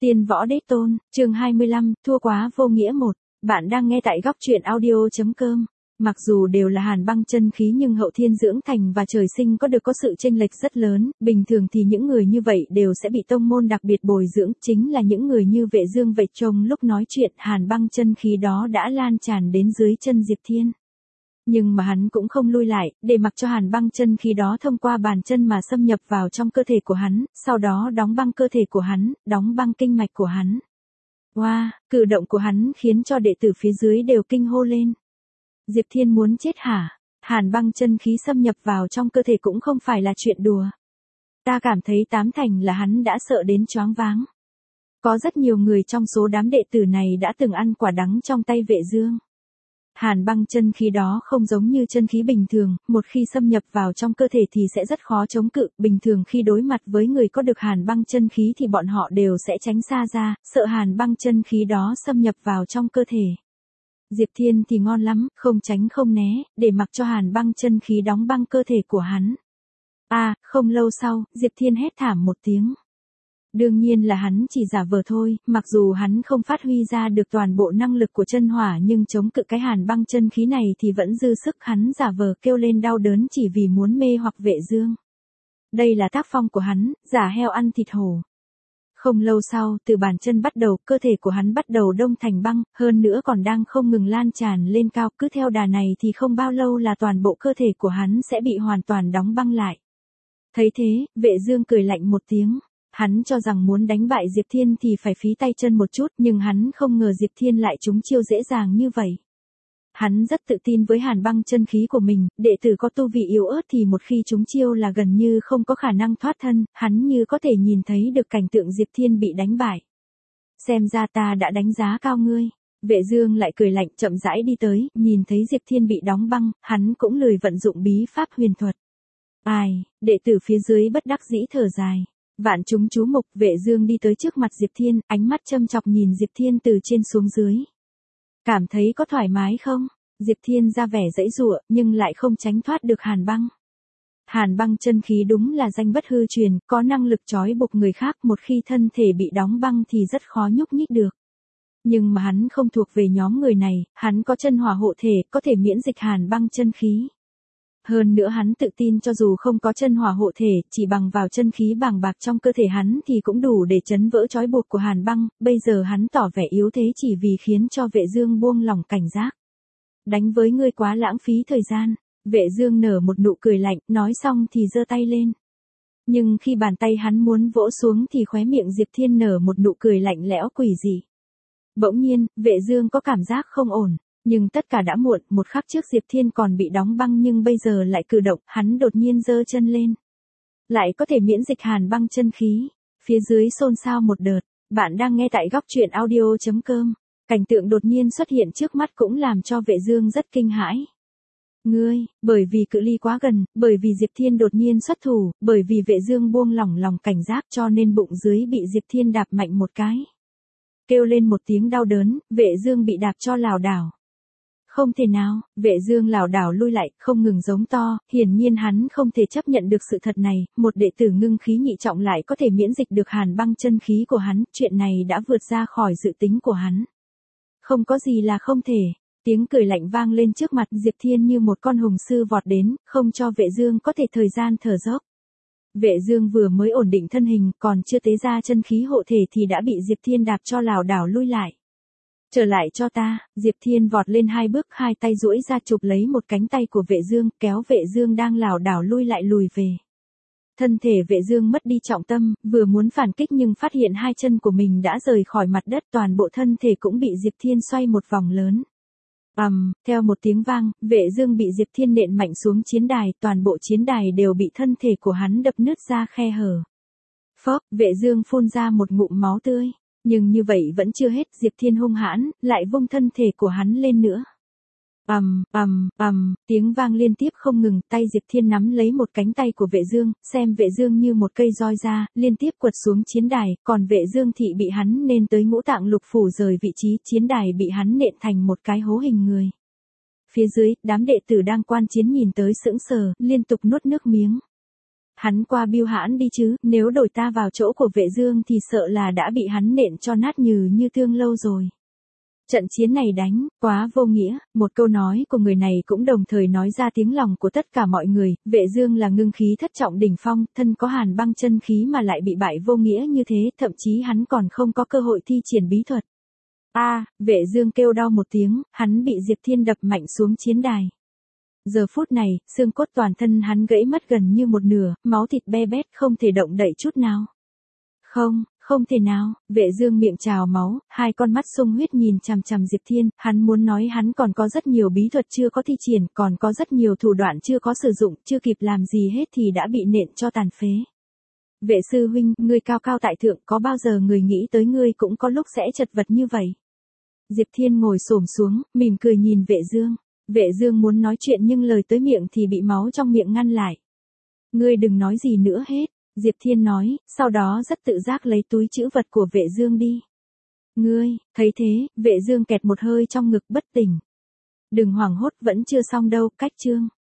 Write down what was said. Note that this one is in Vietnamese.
Tiên võ đế tôn, chương 25, thua quá vô nghĩa 1. Bạn đang nghe tại góc truyện audio.com. Mặc dù đều là hàn băng chân khí nhưng hậu thiên dưỡng thành và trời sinh có được có sự chênh lệch rất lớn, bình thường thì những người như vậy đều sẽ bị tông môn đặc biệt bồi dưỡng, chính là những người như Vệ Dương vậy. Trong lúc nói chuyện hàn băng chân khí đó đã lan tràn đến dưới chân Diệp Thiên. Nhưng mà hắn cũng không lui lại, để mặc cho hàn băng chân khí đó thông qua bàn chân mà xâm nhập vào trong cơ thể của hắn, sau đó đóng băng cơ thể của hắn, đóng băng kinh mạch của hắn. Wow, cử động của hắn khiến cho đệ tử phía dưới đều kinh hô lên. Diệp Thiên muốn chết hả? Hàn băng chân khí xâm nhập vào trong cơ thể cũng không phải là chuyện đùa. Ta cảm thấy tám thành là hắn đã sợ đến choáng váng. Có rất nhiều người trong số đám đệ tử này đã từng ăn quả đắng trong tay Vệ Dương. Hàn băng chân khí đó không giống như chân khí bình thường, một khi xâm nhập vào trong cơ thể thì sẽ rất khó chống cự, bình thường khi đối mặt với người có được hàn băng chân khí thì bọn họ đều sẽ tránh xa ra, sợ hàn băng chân khí đó xâm nhập vào trong cơ thể. Diệp Thiên thì ngon lắm, không tránh không né, để mặc cho hàn băng chân khí đóng băng cơ thể của hắn. Không lâu sau, Diệp Thiên hét thảm một tiếng. Đương nhiên là hắn chỉ giả vờ thôi, mặc dù hắn không phát huy ra được toàn bộ năng lực của chân hỏa nhưng chống cự cái hàn băng chân khí này thì vẫn dư sức, hắn giả vờ kêu lên đau đớn chỉ vì muốn mê hoặc Vệ Dương. Đây là tác phong của hắn, giả heo ăn thịt hổ. Không lâu sau, từ bàn chân bắt đầu, cơ thể của hắn bắt đầu đông thành băng, hơn nữa còn đang không ngừng lan tràn lên cao, cứ theo đà này thì không bao lâu là toàn bộ cơ thể của hắn sẽ bị hoàn toàn đóng băng lại. Thấy thế, Vệ Dương cười lạnh một tiếng. Hắn cho rằng muốn đánh bại Diệp Thiên thì phải phí tay chân một chút, nhưng hắn không ngờ Diệp Thiên lại trúng chiêu dễ dàng như vậy. Hắn rất tự tin với hàn băng chân khí của mình, đệ tử có tu vị yếu ớt thì một khi trúng chiêu là gần như không có khả năng thoát thân, hắn như có thể nhìn thấy được cảnh tượng Diệp Thiên bị đánh bại. Xem ra ta đã đánh giá cao ngươi. Vệ Dương lại cười lạnh chậm rãi đi tới, nhìn thấy Diệp Thiên bị đóng băng, hắn cũng lười vận dụng bí pháp huyền thuật. Đệ tử phía dưới bất đắc dĩ thở dài. Vạn chúng chú mục, Vệ Dương đi tới trước mặt Diệp Thiên, ánh mắt châm chọc nhìn Diệp Thiên từ trên xuống dưới. Cảm thấy có thoải mái không? Diệp Thiên ra vẻ giãy giụa, nhưng lại không tránh thoát được hàn băng. Hàn băng chân khí đúng là danh bất hư truyền, có năng lực trói buộc người khác, một khi thân thể bị đóng băng thì rất khó nhúc nhích được. Nhưng mà hắn không thuộc về nhóm người này, hắn có chân hỏa hộ thể, có thể miễn dịch hàn băng chân khí. Hơn nữa hắn tự tin cho dù không có chân hỏa hộ thể, chỉ bằng vào chân khí bàng bạc trong cơ thể hắn thì cũng đủ để chấn vỡ trói buộc của hàn băng, bây giờ hắn tỏ vẻ yếu thế chỉ vì khiến cho Vệ Dương buông lỏng cảnh giác. Đánh với ngươi quá lãng phí thời gian. Vệ Dương nở một nụ cười lạnh, nói xong thì giơ tay lên. Nhưng khi bàn tay hắn muốn vỗ xuống thì khóe miệng Diệp Thiên nở một nụ cười lạnh lẽo quỷ dị. Bỗng nhiên, Vệ Dương có cảm giác không ổn. Nhưng tất cả đã muộn, một khắc trước Diệp Thiên còn bị đóng băng nhưng bây giờ lại cử động, hắn đột nhiên giơ chân lên. Lại có thể miễn dịch hàn băng chân khí. Phía dưới xôn xao một đợt, bạn đang nghe tại góc truyện audio.com. Cảnh tượng đột nhiên xuất hiện trước mắt cũng làm cho Vệ Dương rất kinh hãi. Bởi vì cự ly quá gần, bởi vì Diệp Thiên đột nhiên xuất thủ, bởi vì Vệ Dương buông lỏng lòng cảnh giác cho nên bụng dưới bị Diệp Thiên đạp mạnh một cái. Kêu lên một tiếng đau đớn, Vệ Dương bị đạp cho lảo đảo. Không thể nào, Vệ Dương lảo đảo lui lại, không ngừng giống to, hiển nhiên hắn không thể chấp nhận được sự thật này, một đệ tử ngưng khí nhị trọng lại có thể miễn dịch được hàn băng chân khí của hắn, chuyện này đã vượt ra khỏi dự tính của hắn. Không có gì là không thể. Tiếng cười lạnh vang lên trước mặt Diệp Thiên như một con hùng sư vọt đến, không cho Vệ Dương có thể thời gian thở dốc. Vệ Dương vừa mới ổn định thân hình, còn chưa tế ra chân khí hộ thể thì đã bị Diệp Thiên đạp cho lảo đảo lui lại. Trở lại cho ta, Diệp Thiên vọt lên hai bước, hai tay duỗi ra chụp lấy một cánh tay của Vệ Dương, kéo Vệ Dương đang lảo đảo lui lại lùi về. Thân thể Vệ Dương mất đi trọng tâm, vừa muốn phản kích nhưng phát hiện hai chân của mình đã rời khỏi mặt đất, toàn bộ thân thể cũng bị Diệp Thiên xoay một vòng lớn. Theo một tiếng vang, Vệ Dương bị Diệp Thiên nện mạnh xuống chiến đài, toàn bộ chiến đài đều bị thân thể của hắn đập nứt ra khe hở. Phốc, Vệ Dương phun ra một ngụm máu tươi. Nhưng như vậy vẫn chưa hết, Diệp Thiên hung hãn, lại vung thân thể của hắn lên nữa. Tiếng vang liên tiếp không ngừng, tay Diệp Thiên nắm lấy một cánh tay của Vệ Dương, xem Vệ Dương như một cây roi ra, liên tiếp quật xuống chiến đài, còn Vệ Dương thị bị hắn nên tới ngũ tạng lục phủ rời vị trí, chiến đài bị hắn nện thành một cái hố hình người. Phía dưới, đám đệ tử đang quan chiến nhìn tới sững sờ, liên tục nuốt nước miếng. Hắn qua Bưu Hãn đi chứ, nếu đổi ta vào chỗ của Vệ Dương thì sợ là đã bị hắn nện cho nát nhừ như tương lâu rồi. Trận chiến này đánh, quá vô nghĩa, một câu nói của người này cũng đồng thời nói ra tiếng lòng của tất cả mọi người, Vệ Dương là ngưng khí thất trọng đỉnh phong, thân có hàn băng chân khí mà lại bị bại vô nghĩa như thế, thậm chí hắn còn không có cơ hội thi triển bí thuật. Vệ Dương kêu đau một tiếng, hắn bị Diệp Thiên đập mạnh xuống chiến đài. Giờ phút này, xương cốt toàn thân hắn gãy mất gần như một nửa, máu thịt be bét không thể động đậy chút nào. Không thể nào, Vệ Dương miệng trào máu, hai con mắt sung huyết nhìn chằm chằm Diệp Thiên, hắn muốn nói hắn còn có rất nhiều bí thuật chưa có thi triển, còn có rất nhiều thủ đoạn chưa có sử dụng, chưa kịp làm gì hết thì đã bị nện cho tàn phế. Vệ sư huynh, ngươi cao cao tại thượng, có bao giờ người nghĩ tới ngươi cũng có lúc sẽ chật vật như vậy. Diệp Thiên ngồi xổm xuống, mỉm cười nhìn Vệ Dương. Vệ Dương muốn nói chuyện nhưng lời tới miệng thì bị máu trong miệng ngăn lại. Ngươi đừng nói gì nữa hết, Diệp Thiên nói, sau đó rất tự giác lấy túi trữ vật của Vệ Dương đi. Ngươi, thấy thế, Vệ Dương kẹt một hơi trong ngực bất tỉnh. Đừng hoảng hốt, vẫn chưa xong đâu, cách chương.